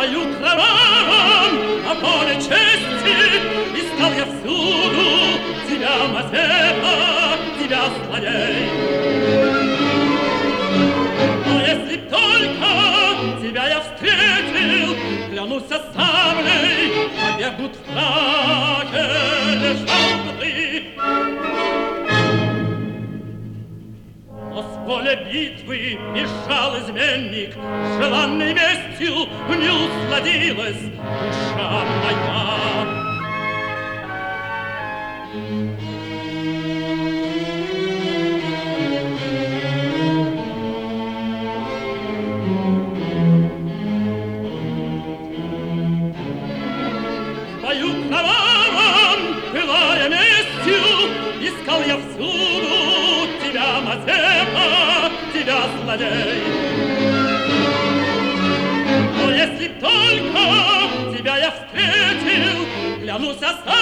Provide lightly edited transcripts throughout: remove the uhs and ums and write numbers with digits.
бою кровавом на поле чести искал я всюду тебя, Мазепа, тебя, злодей. Но если б только тебя я встретил, клянусь саблей, побегнут в праке, лежал бы ты. Но с поля битвы бежал изменник, желанной местью не усладилась душа моя. В бою кровавом, пылая местью, искал я всюду тебя, Мазепа, тебя, злодей. Но если б только тебя я встретил, клянусь саблей,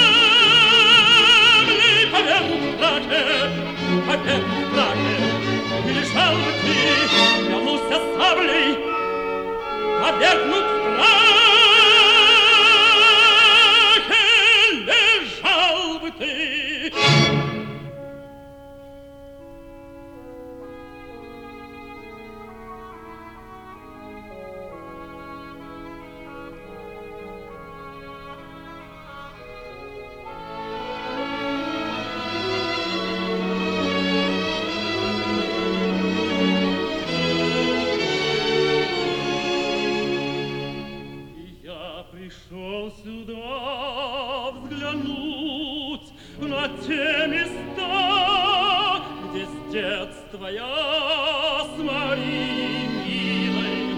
побегнут в праке, и лежал бы ты, клянусь саблей, побегнут в праке, лежал бы ты. Пришел сюда взглянуть на те места, где с детства я с Марией милой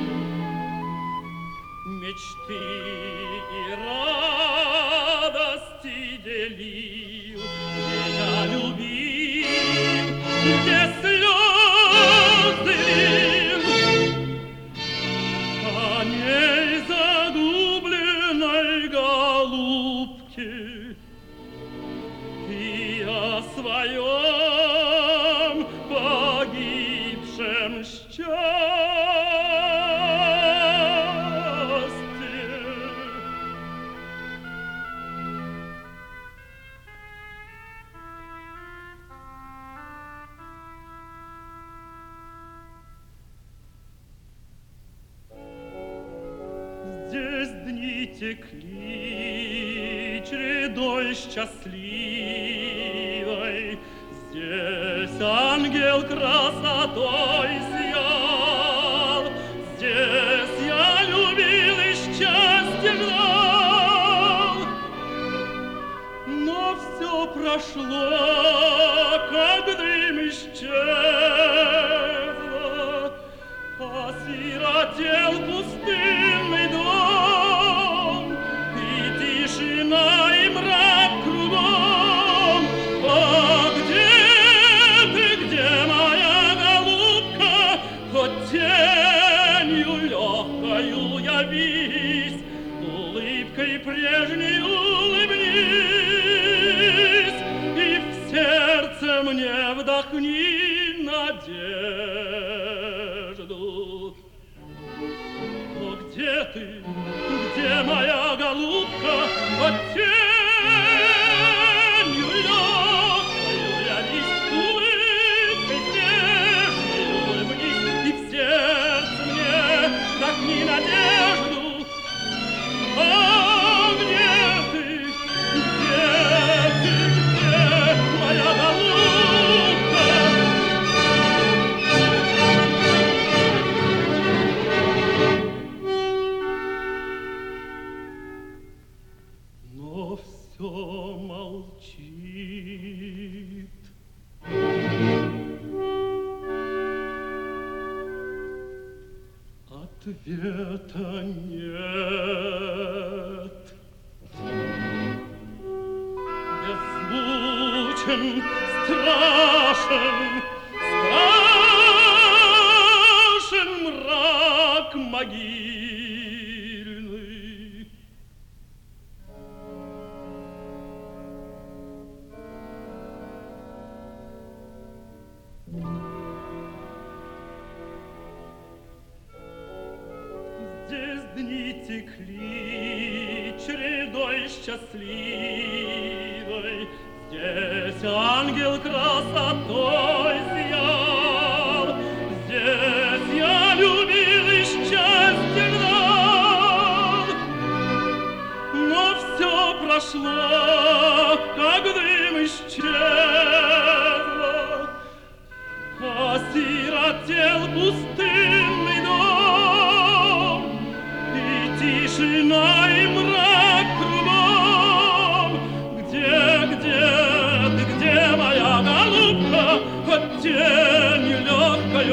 мечты и радости делил, где я любил, где слезы лил. О ней голубки, и о своем погибшем счастье. Здесь дни текли чередой счастливой, здесь ангел красотой сиял, здесь я любил и счастье ждал. Но все прошло, как дым исчезло, осиротел пустынный дом, и тишина, и мрак кругом. А где ты, где моя голубка? Хоть тенью легкою явись, улыбкой прежней улыбнись, и в сердце мне вдохни надежду. Но где ты, где моя голубка? Под тенью легкою явись, улыбкой прежней улыбнись, и в сердце мне вдохни надежду. А где ты, где моя голубка? Но все молчит. Ответа нет. Беззвучен, страшен, страшен мрак могильный. Здесь дни текли чередой счастливой, здесь ангел красотой сиял, здесь я любил и счастье гнал. Но все прошло, как дым исчезло, осиротел пустынный дом, и тишина, и мрак кругом. Где ты, где моя голубка, под тенью легкою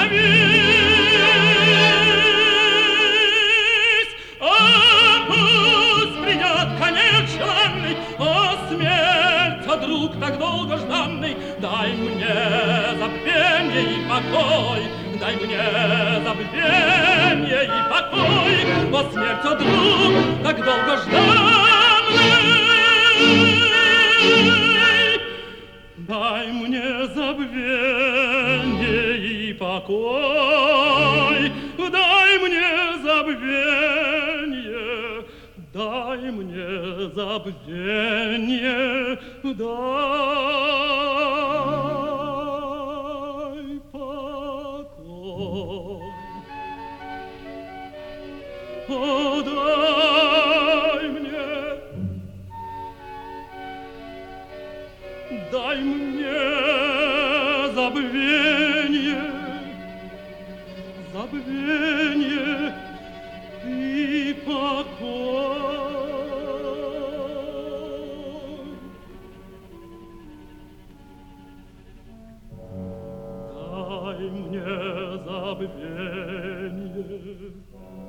явись? А пусть придет конец желанный, о смерть, о друг так долгожданный, дай мне забвенье и покой, дай мне забвенье и покой, о смерть, о друг так долгожданный. Дай мне забвенье и покой, дай мне забвенье, дай мне забвенье, дай покой. О, дай мне забвенье, забвенье и покой. Дай мне забвенье,